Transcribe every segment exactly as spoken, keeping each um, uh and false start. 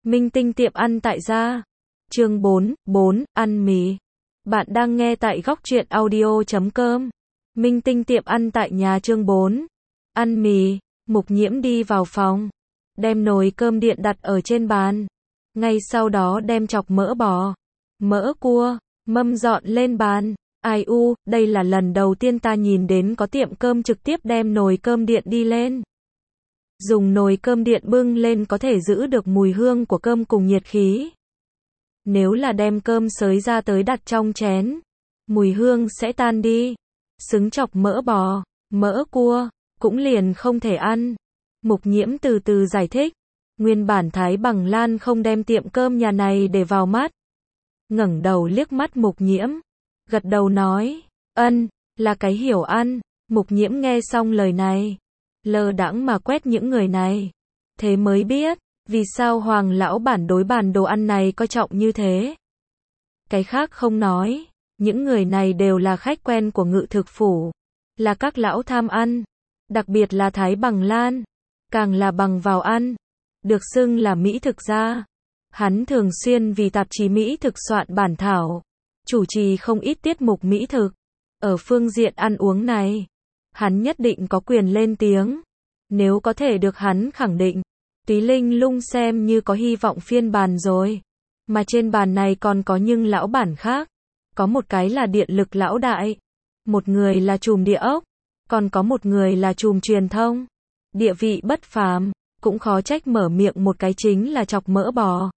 Minh tinh tiệm ăn tại gia. Chương bốn, bốn, ăn mì. Bạn đang nghe tại góc truyện audio chấm com. Minh tinh tiệm ăn tại nhà chương bốn. Ăn mì. Mục Nhiễm đi vào phòng, đem nồi cơm điện đặt ở trên bàn. Ngay sau đó đem chọc mỡ bò, mỡ cua, mâm dọn lên bàn. Ai u, đây là lần đầu tiên ta nhìn đến có tiệm cơm trực tiếp đem nồi cơm điện đi lên. Dùng nồi cơm điện bưng lên có thể giữ được mùi hương của cơm cùng nhiệt khí. Nếu là đem cơm xới ra tới đặt trong chén, mùi hương sẽ tan đi. Xứng chọc mỡ bò, mỡ cua, cũng liền không thể ăn. Mục Nhiễm từ từ giải thích. Nguyên bản Thái Bằng Lan không đem tiệm cơm nhà này để vào mắt. Ngẩng đầu liếc mắt Mục Nhiễm, gật đầu nói, ân, là cái hiểu ăn. Mục Nhiễm nghe xong lời này, lơ đãng mà quét những người này. Thế mới biết, vì sao Hoàng lão bản đối bàn đồ ăn này coi trọng như thế. Cái khác không nói, những người này đều là khách quen của Ngự Thực Phủ, là các lão tham ăn. Đặc biệt là Thái Bằng Lan, càng là bằng vào ăn, được xưng là mỹ thực gia. Hắn thường xuyên vì tạp chí mỹ thực soạn bản thảo, chủ trì không ít tiết mục mỹ thực. Ở phương diện ăn uống này, hắn nhất định có quyền lên tiếng. Nếu có thể được hắn khẳng định, Túy Linh Lung xem như có hy vọng phiên bản rồi. Mà trên bàn này còn có những lão bản khác. Có một cái là điện lực lão đại, một người là trùm địa ốc, còn có một người là trùm truyền thông. Địa vị bất phàm, cũng khó trách mở miệng một cái chính là chọc mỡ bò,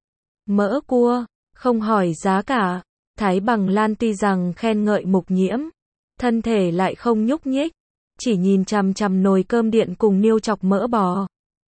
mỡ cua, không hỏi giá cả. Thái Bằng Lan tuy rằng khen ngợi Mục Nhiễm, thân thể lại không nhúc nhích, chỉ nhìn chằm chằm nồi cơm điện cùng niêu chọc mỡ bò,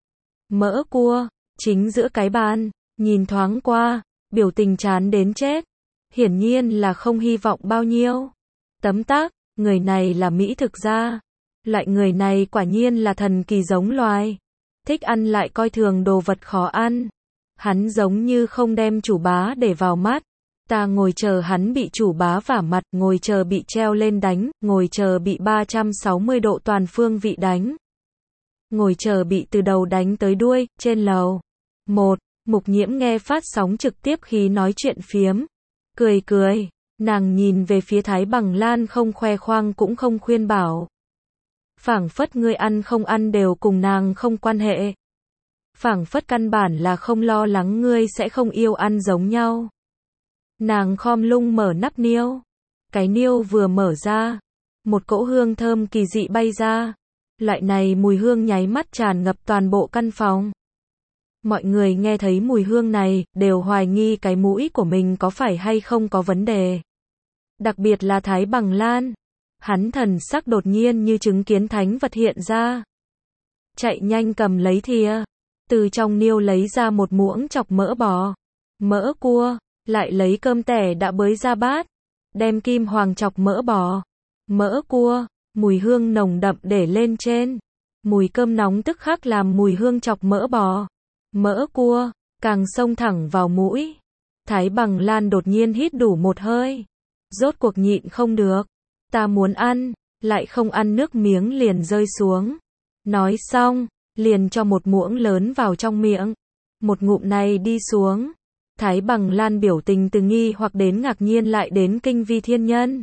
mỡ cua, chính giữa cái bàn, nhìn thoáng qua, biểu tình chán đến chết. Hiển nhiên là không hy vọng bao nhiêu. Tấm tắc, người này là mỹ thực gia. Loại người này quả nhiên là thần kỳ giống loài. Thích ăn lại coi thường đồ vật khó ăn. Hắn giống như không đem chủ bá để vào mắt. Ta ngồi chờ hắn bị chủ bá vả mặt, ngồi chờ bị treo lên đánh, ngồi chờ bị ba trăm sáu mươi độ toàn phương vị đánh. Ngồi chờ bị từ đầu đánh tới đuôi, trên lầu. Một, Mục Nhiễm nghe phát sóng trực tiếp khi nói chuyện phiếm. Cười cười, nàng nhìn về phía Thái Bằng Lan không khoe khoang cũng không khuyên bảo. Phảng phất ngươi ăn không ăn đều cùng nàng không quan hệ. Phảng phất căn bản là không lo lắng ngươi sẽ không yêu ăn giống nhau. Nàng khom lung mở nắp niêu. Cái niêu vừa mở ra, một cỗ hương thơm kỳ dị bay ra. Loại này mùi hương nháy mắt tràn ngập toàn bộ căn phòng. Mọi người nghe thấy mùi hương này, đều hoài nghi cái mũi của mình có phải hay không có vấn đề. Đặc biệt là Thái Bằng Lan. Hắn thần sắc đột nhiên như chứng kiến thánh vật hiện ra. Chạy nhanh cầm lấy thìa, từ trong niêu lấy ra một muỗng chọc mỡ bò, mỡ cua, lại lấy cơm tẻ đã bới ra bát, đem kim hoàng chọc mỡ bò, mỡ cua, mùi hương nồng đậm để lên trên. Mùi cơm nóng tức khắc làm mùi hương chọc mỡ bò, mỡ cua, càng xông thẳng vào mũi. Thái Bằng Lan đột nhiên hít đủ một hơi. Rốt cuộc nhịn không được. Ta muốn ăn, lại không ăn nước miếng liền rơi xuống. Nói xong, liền cho một muỗng lớn vào trong miệng. Một ngụm này đi xuống. Thái Bằng Lan biểu tình từ nghi hoặc đến ngạc nhiên lại đến kinh vi thiên nhân.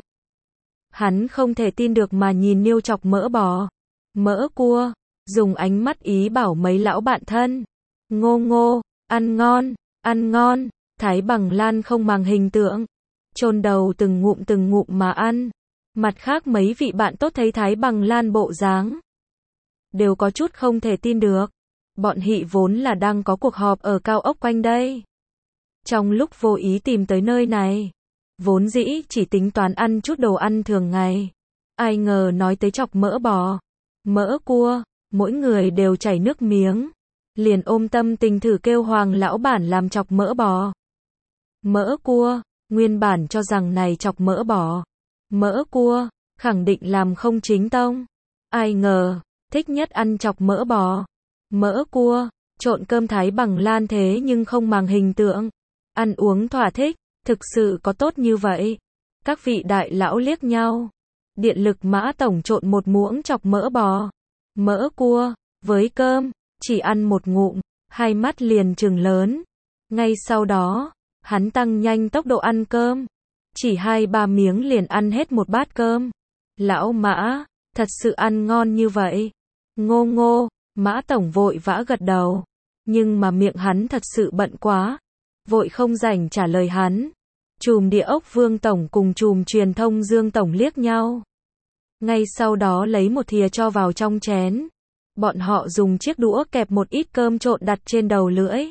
Hắn không thể tin được mà nhìn niêu chọc mỡ bò, mỡ cua, dùng ánh mắt ý bảo mấy lão bạn thân. Ngô ngô, ăn ngon, ăn ngon. Thái Bằng Lan không màng hình tượng, chôn đầu từng ngụm từng ngụm mà ăn. Mặt khác mấy vị bạn tốt thấy Thái Bằng Lan bộ dáng, đều có chút không thể tin được. Bọn hị vốn là đang có cuộc họp ở cao ốc quanh đây. Trong lúc vô ý tìm tới nơi này, vốn dĩ chỉ tính toán ăn chút đồ ăn thường ngày. Ai ngờ nói tới chọc mỡ bò, mỡ cua, mỗi người đều chảy nước miếng. Liền ôm tâm tình thử kêu Hoàng lão bản làm chọc mỡ bò, mỡ cua. Nguyên bản cho rằng này chọc mỡ bò, mỡ cua, khẳng định làm không chính tông. Ai ngờ, thích nhất ăn chọc mỡ bò, mỡ cua, trộn cơm Thái Bằng Lan thế nhưng không màng hình tượng. Ăn uống thỏa thích, thực sự có tốt như vậy. Các vị đại lão liếc nhau. Điện lực Mã tổng trộn một muỗng chọc mỡ bò, mỡ cua, với cơm, chỉ ăn một ngụm, hai mắt liền trừng lớn. Ngay sau đó, hắn tăng nhanh tốc độ ăn cơm. Chỉ hai ba miếng liền ăn hết một bát cơm. Lão Mã, thật sự ăn ngon như vậy. Ngô ngô, Mã Tổng vội vã gật đầu. Nhưng mà miệng hắn thật sự bận quá. Vội không rảnh trả lời hắn. Chùm địa ốc Vương Tổng cùng chùm truyền thông Dương Tổng liếc nhau. Ngay sau đó lấy một thìa cho vào trong chén. Bọn họ dùng chiếc đũa kẹp một ít cơm trộn đặt trên đầu lưỡi.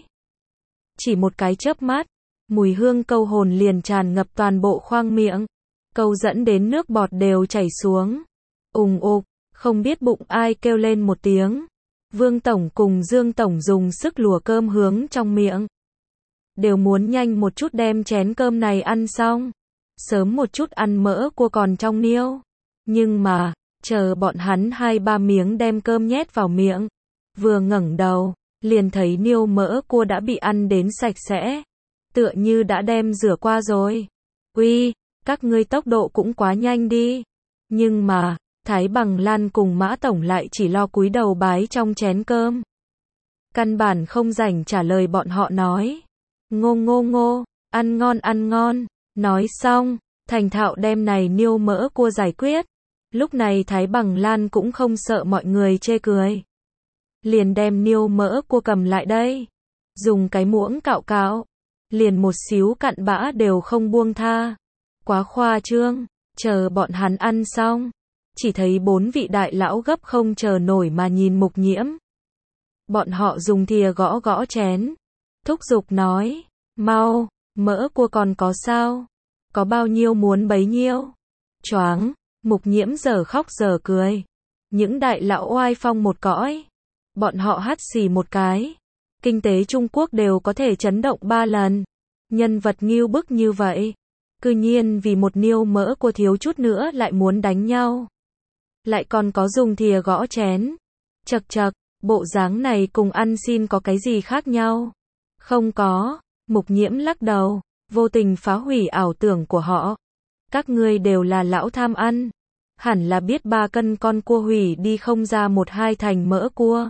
Chỉ một cái chớp mắt, mùi hương câu hồn liền tràn ngập toàn bộ khoang miệng. Câu dẫn đến nước bọt đều chảy xuống. Ùng ục, không biết bụng ai kêu lên một tiếng. Vương Tổng cùng Dương Tổng dùng sức lùa cơm hướng trong miệng. Đều muốn nhanh một chút đem chén cơm này ăn xong. Sớm một chút ăn mỡ cua còn trong niêu. Nhưng mà, chờ bọn hắn hai ba miếng đem cơm nhét vào miệng. Vừa ngẩng đầu, liền thấy niêu mỡ cua đã bị ăn đến sạch sẽ. Tựa như đã đem rửa qua rồi. Uy, các ngươi tốc độ cũng quá nhanh đi. Nhưng mà, Thái Bằng Lan cùng Mã Tổng lại chỉ lo cúi đầu bái trong chén cơm. Căn bản không rảnh trả lời bọn họ nói. Ngô ngô ngô, ăn ngon ăn ngon. Nói xong, thành thạo đem này niêu mỡ cua giải quyết. Lúc này Thái Bằng Lan cũng không sợ mọi người chê cười. Liền đem niêu mỡ cua cầm lại đây. Dùng cái muỗng cạo cạo. Liền một xíu cặn bã đều không buông tha. Quá khoa trương. Chờ bọn hắn ăn xong. Chỉ thấy bốn vị đại lão gấp không chờ nổi mà nhìn Mục Nhiễm. Bọn họ dùng thìa gõ gõ chén. Thúc giục nói. Mau, mỡ cua còn có sao? Có bao nhiêu muốn bấy nhiêu? Choáng, Mục Nhiễm giờ khóc giờ cười. Những đại lão oai phong một cõi. Bọn họ hắt xì một cái. Kinh tế Trung Quốc đều có thể chấn động ba lần. Nhân vật ngưu bức như vậy. Cư nhiên vì một niêu mỡ cua thiếu chút nữa lại muốn đánh nhau. Lại còn có dùng thìa gõ chén. Chật chật, bộ dáng này cùng ăn xin có cái gì khác nhau? Không có. Mục Nhiễm lắc đầu, vô tình phá hủy ảo tưởng của họ. Các ngươi đều là lão tham ăn. Hẳn là biết ba cân con cua hủy đi không ra một hai thành mỡ cua.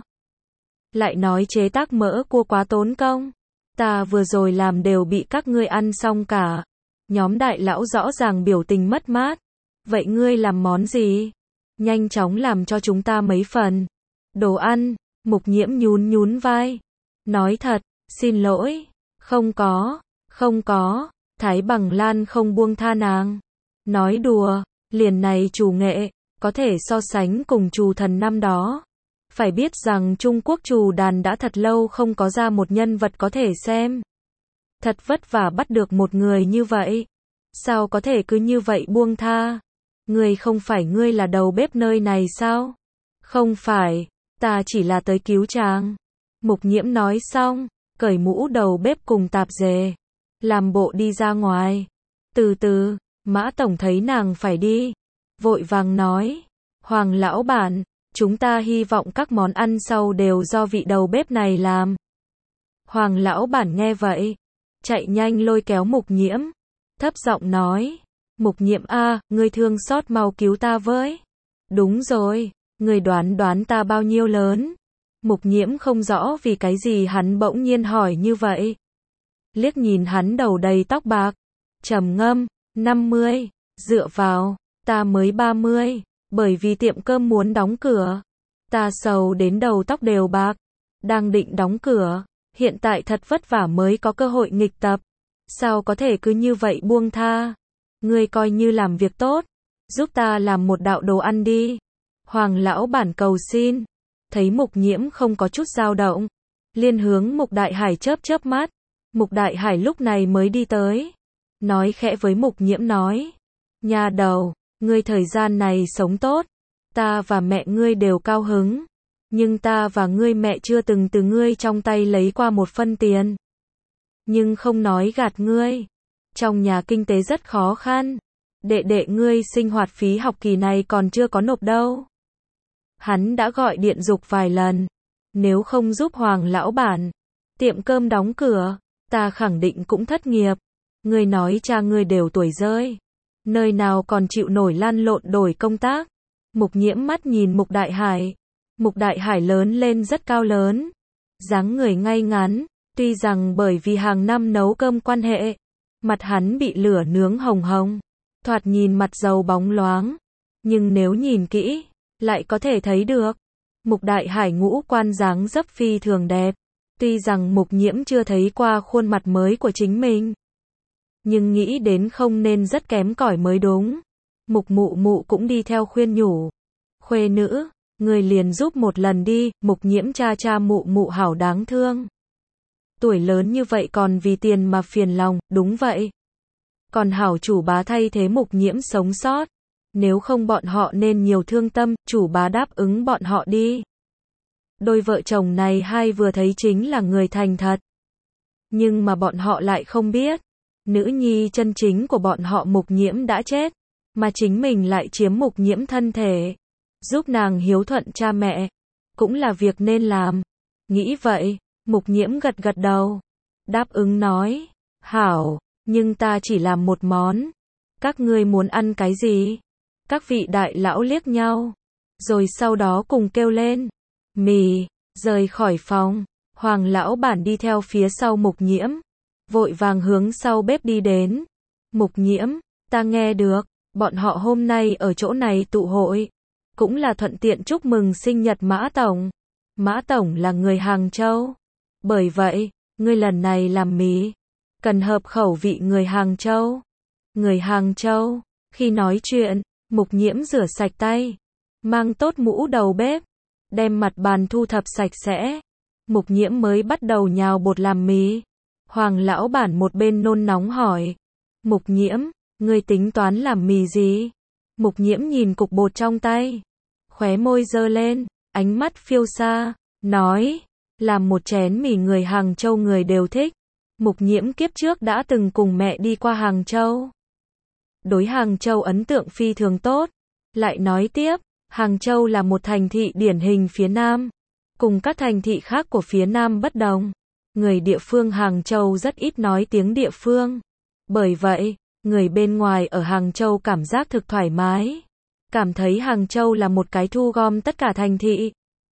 Lại nói chế tác mỡ cua quá tốn công. Ta vừa rồi làm đều bị các ngươi ăn xong cả. Nhóm đại lão rõ ràng biểu tình mất mát. Vậy ngươi làm món gì? Nhanh chóng làm cho chúng ta mấy phần. Đồ ăn, Mục Nhiễm nhún nhún vai. Nói thật, xin lỗi. Không có, không có. Thái Bằng Lan không buông tha nàng. Nói đùa, liền này chủ nghệ, có thể so sánh cùng Trù Thần năm đó. Phải biết rằng Trung Quốc Trù đàn đã thật lâu không có ra một nhân vật có thể xem. Thật vất vả bắt được một người như vậy. Sao có thể cứ như vậy buông tha? Ngươi không phải ngươi là đầu bếp nơi này sao? Không phải, ta chỉ là tới cứu chàng. Mục Nhiễm nói xong, cởi mũ đầu bếp cùng tạp dề. Làm bộ đi ra ngoài. Từ từ, Mã Tổng thấy nàng phải đi. Vội vàng nói. Hoàng lão bản, chúng ta hy vọng các món ăn sau đều do vị đầu bếp này làm. Hoàng lão bản nghe vậy. Chạy nhanh lôi kéo Mục Nhiễm. Thấp giọng nói. Mục Nhiễm a, ngươi thương xót mau cứu ta với. Đúng rồi, ngươi đoán đoán ta bao nhiêu lớn. Mục Nhiễm không rõ vì cái gì hắn bỗng nhiên hỏi như vậy. Liếc nhìn hắn đầu đầy tóc bạc. Trầm ngâm, năm mươi, dựa vào, ta mới ba mươi, bởi vì tiệm cơm muốn đóng cửa. Ta sầu đến đầu tóc đều bạc. Đang định đóng cửa, hiện tại thật vất vả mới có cơ hội nghịch tập. Sao có thể cứ như vậy buông tha? Ngươi coi như làm việc tốt, giúp ta làm một đạo đồ ăn đi. Hoàng lão bản cầu xin. Thấy Mục Nhiễm không có chút dao động, liên hướng Mục Đại Hải chớp chớp mắt. Mục Đại Hải lúc này mới đi tới, nói khẽ với Mục Nhiễm nói. Nhà đầu, ngươi thời gian này sống tốt, ta và mẹ ngươi đều cao hứng. Nhưng ta và ngươi mẹ chưa từng từ ngươi trong tay lấy qua một phân tiền. Nhưng không nói gạt ngươi, trong nhà kinh tế rất khó khăn. Đệ đệ ngươi sinh hoạt phí học kỳ này còn chưa có nộp đâu. Hắn đã gọi điện giục vài lần. Nếu không giúp Hoàng lão bản, tiệm cơm đóng cửa, ta khẳng định cũng thất nghiệp. Ngươi nói cha ngươi đều tuổi rơi, nơi nào còn chịu nổi lăn lộn đổi công tác. Mục Nhiễm mắt nhìn Mục Đại Hải. Mục Đại Hải lớn lên rất cao lớn, dáng người ngay ngắn, Tuy rằng bởi vì hàng năm nấu cơm quan hệ, mặt hắn bị lửa nướng hồng hồng, thoạt nhìn mặt dầu bóng loáng, nhưng nếu nhìn kỹ, lại có thể thấy được, Mục Đại Hải ngũ quan dáng dấp phi thường đẹp. Tuy rằng Mục Nhiễm chưa thấy qua khuôn mặt mới của chính mình, nhưng nghĩ đến không nên rất kém cỏi mới đúng. Mục Mụ Mụ cũng đi theo khuyên nhủ. Khuê nữ, người liền giúp một lần đi, Mục Nhiễm cha cha Mụ Mụ hảo đáng thương. Tuổi lớn như vậy còn vì tiền mà phiền lòng, đúng vậy. Còn hảo chủ bá thay thế Mục Nhiễm sống sót. Nếu không bọn họ nên nhiều thương tâm, chủ bá đáp ứng bọn họ đi. Đôi vợ chồng này hai vừa thấy chính là người thành thật. Nhưng mà bọn họ lại không biết, nữ nhi chân chính của bọn họ Mục Nhiễm đã chết, mà chính mình lại chiếm Mục Nhiễm thân thể, giúp nàng hiếu thuận cha mẹ, cũng là việc nên làm. Nghĩ vậy, Mục Nhiễm gật gật đầu, đáp ứng nói, hảo, nhưng ta chỉ làm một món, các ngươi muốn ăn cái gì? Các vị đại lão liếc nhau, rồi sau đó cùng kêu lên, mì, rời khỏi phòng. Hoàng lão bản đi theo phía sau Mục Nhiễm, vội vàng hướng sau bếp đi đến. Mục Nhiễm, ta nghe được, bọn họ hôm nay ở chỗ này tụ hội, cũng là thuận tiện chúc mừng sinh nhật Mã Tổng. Mã Tổng là người Hàng Châu, bởi vậy, ngươi lần này làm mì, cần hợp khẩu vị người Hàng Châu. Người Hàng Châu, khi nói chuyện, Mục Nhiễm rửa sạch tay, mang tốt mũ đầu bếp, đem mặt bàn thu thập sạch sẽ. Mục Nhiễm mới bắt đầu nhào bột làm mì. Hoàng lão bản một bên nôn nóng hỏi, Mục Nhiễm, ngươi tính toán làm mì gì? Mục Nhiễm nhìn cục bột trong tay, khóe môi giơ lên, ánh mắt phiêu xa, nói, làm một chén mì người Hàng Châu người đều thích. Mục Nhiễm kiếp trước đã từng cùng mẹ đi qua Hàng Châu, đối Hàng Châu ấn tượng phi thường tốt. Lại nói tiếp, Hàng Châu là một thành thị điển hình phía Nam, cùng các thành thị khác của phía Nam bất đồng. Người địa phương Hàng Châu rất ít nói tiếng địa phương. Bởi vậy, người bên ngoài ở Hàng Châu cảm giác thực thoải mái, cảm thấy Hàng Châu là một cái thu gom tất cả thành thị.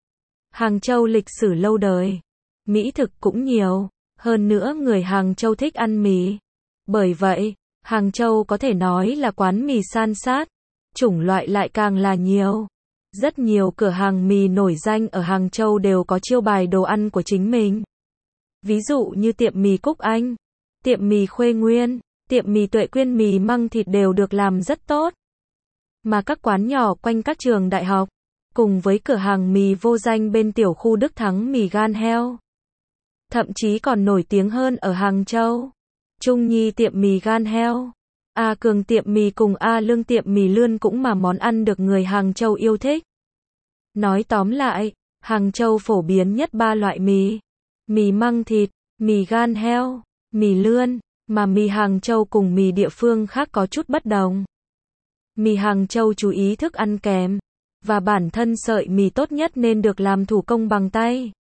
Hàng Châu lịch sử lâu đời, mỹ thực cũng nhiều, hơn nữa người Hàng Châu thích ăn mì. Bởi vậy, Hàng Châu có thể nói là quán mì san sát, chủng loại lại càng là nhiều. Rất nhiều cửa hàng mì nổi danh ở Hàng Châu đều có chiêu bài đồ ăn của chính mình. Ví dụ như tiệm mì Cúc Anh, tiệm mì Khuê Nguyên, tiệm mì Tuệ Quyên, mì măng thịt đều được làm rất tốt. Mà các quán nhỏ quanh các trường đại học, cùng với cửa hàng mì vô danh bên tiểu khu Đức Thắng mì gan heo, thậm chí còn nổi tiếng hơn ở Hàng Châu. Trung Nhi tiệm mì gan heo, A Cường tiệm mì cùng A Lương tiệm mì lươn cũng mà món ăn được người Hàng Châu yêu thích. Nói tóm lại, Hàng Châu phổ biến nhất ba loại mì: mì măng thịt, mì gan heo, mì lươn, mà mì Hàng Châu cùng mì địa phương khác có chút bất đồng. Mì Hàng Châu chú ý thức ăn kèm, và bản thân sợi mì tốt nhất nên được làm thủ công bằng tay.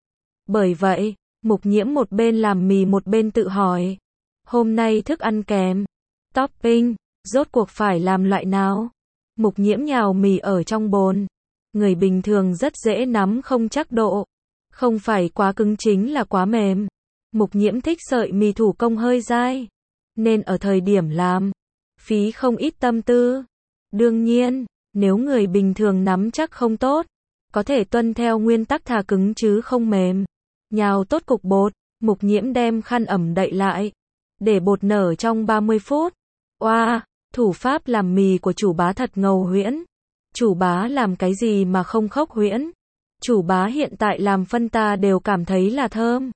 Bởi vậy, Mục Nhiễm một bên làm mì một bên tự hỏi, hôm nay thức ăn kèm, topping, rốt cuộc phải làm loại nào? Mục Nhiễm nhào mì ở trong bồn. Người bình thường rất dễ nắm không chắc độ, không phải quá cứng chính là quá mềm. Mục Nhiễm thích sợi mì thủ công hơi dai, nên ở thời điểm làm, phí không ít tâm tư. Đương nhiên, nếu người bình thường nắm chắc không tốt, có thể tuân theo nguyên tắc thà cứng chứ không mềm. Nhào tốt cục bột, Mục Nhiễm đem khăn ẩm đậy lại, để bột nở trong ba mươi phút. Oa, wow, thủ pháp làm mì của chủ bá thật ngầu huyễn. Chủ bá làm cái gì mà không khốc huyễn? Chủ bá hiện tại làm phân ta đều cảm thấy là thơm.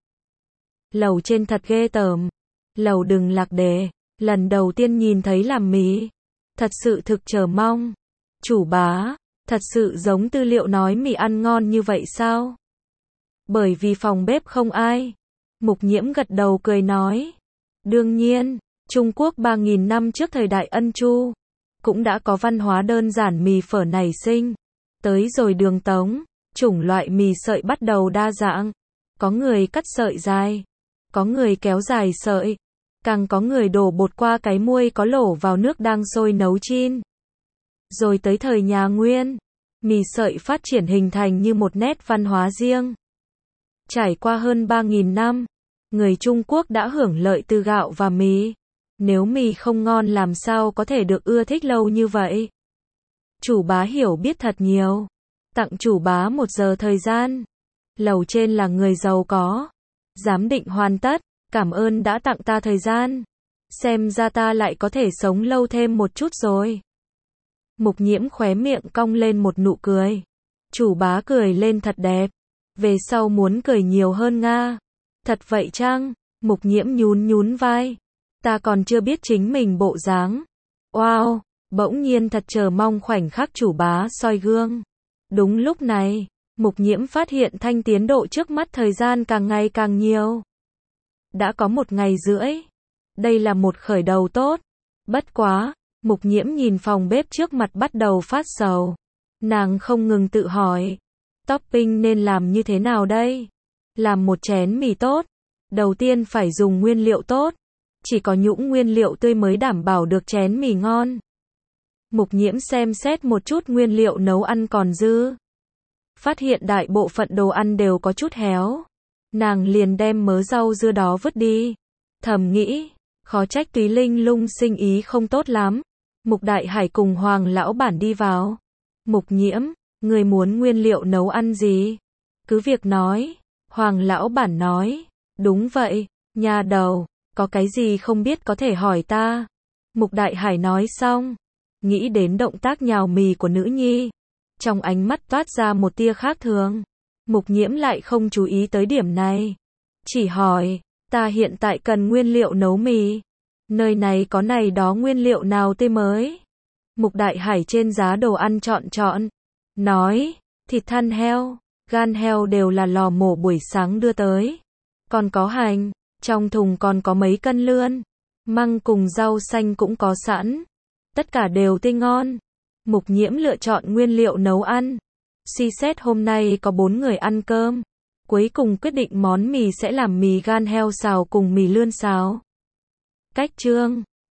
Lầu trên thật ghê tởm. Lầu đừng lạc đề, lần đầu tiên nhìn thấy làm mì, thật sự thực chờ mong. Chủ bá, thật sự giống tư liệu nói mì ăn ngon như vậy sao? Bởi vì phòng bếp không ai. Mục Nhiễm gật đầu cười nói, đương nhiên, Trung Quốc ba nghìn năm trước thời đại Ân Chu, cũng đã có văn hóa đơn giản mì phở nảy sinh. Tới rồi Đường Tống, chủng loại mì sợi bắt đầu đa dạng. Có người cắt sợi dài, có người kéo dài sợi, càng có người đổ bột qua cái muôi có lỗ vào nước đang sôi nấu chin. Rồi tới thời nhà Nguyên, mì sợi phát triển hình thành như một nét văn hóa riêng. Trải qua hơn ba nghìn năm, Người Trung Quốc đã hưởng lợi từ gạo và mì. Nếu mì không ngon làm sao có thể được ưa thích lâu như vậy? Chủ bá hiểu biết thật nhiều. Tặng chủ bá một giờ thời gian. Lầu trên là người giàu có. Giám định hoàn tất. Cảm ơn đã tặng ta thời gian. Xem ra ta lại có thể sống lâu thêm một chút rồi. Mục Nhiễm khóe miệng cong lên một nụ cười. Chủ bá cười lên thật đẹp. Về sau muốn cười nhiều hơn nga. Thật vậy chăng? Mục Nhiễm nhún nhún vai. Ta còn chưa biết chính mình bộ dáng. Wow, bỗng nhiên thật chờ mong khoảnh khắc chủ bá soi gương. Đúng lúc này, Mục Nhiễm phát hiện Thanh tiến độ trước mắt thời gian càng ngày càng nhiều. Đã có một ngày rưỡi. Đây là một khởi đầu tốt. Bất quá, Mục Nhiễm nhìn phòng bếp trước mặt bắt đầu phát sầu. Nàng không ngừng tự hỏi. Topping nên làm như thế nào đây? Làm một chén mì tốt. Đầu tiên phải dùng nguyên liệu tốt. Chỉ có những nguyên liệu tươi mới đảm bảo được chén mì ngon. Mục Nhiễm xem xét một chút nguyên liệu nấu ăn còn dư. Phát hiện đại bộ phận đồ ăn đều có chút héo. Nàng liền đem mớ rau dưa đó vứt đi. Thầm nghĩ, khó trách Túy Linh Lung sinh ý không tốt lắm. Mục Đại Hải cùng Hoàng lão bản đi vào. Mục Nhiễm, người muốn nguyên liệu nấu ăn gì? Cứ việc nói. Hoàng lão bản nói. Đúng vậy, nhà đầu, có cái gì không biết có thể hỏi ta. Mục Đại Hải nói xong. Nghĩ đến động tác nhào mì của nữ nhi. Trong ánh mắt toát ra một tia khác thường. Mục Nhiễm lại không chú ý tới điểm này. Chỉ hỏi, ta hiện tại cần nguyên liệu nấu mì. Nơi này có này đó nguyên liệu nào tươi mới? Mục Đại Hải trên giá đồ ăn chọn chọn. Nói, thịt thăn heo, gan heo đều là lò mổ buổi sáng đưa tới. Còn có hành, trong thùng còn có mấy cân lươn. Măng cùng rau xanh cũng có sẵn. Tất cả đều tươi ngon. Mục Nhiễm lựa chọn nguyên liệu nấu ăn. Suy xét hôm nay có bốn người ăn cơm. Cuối cùng quyết định món mì sẽ làm mì gan heo xào cùng mì lươn xào. Cách chương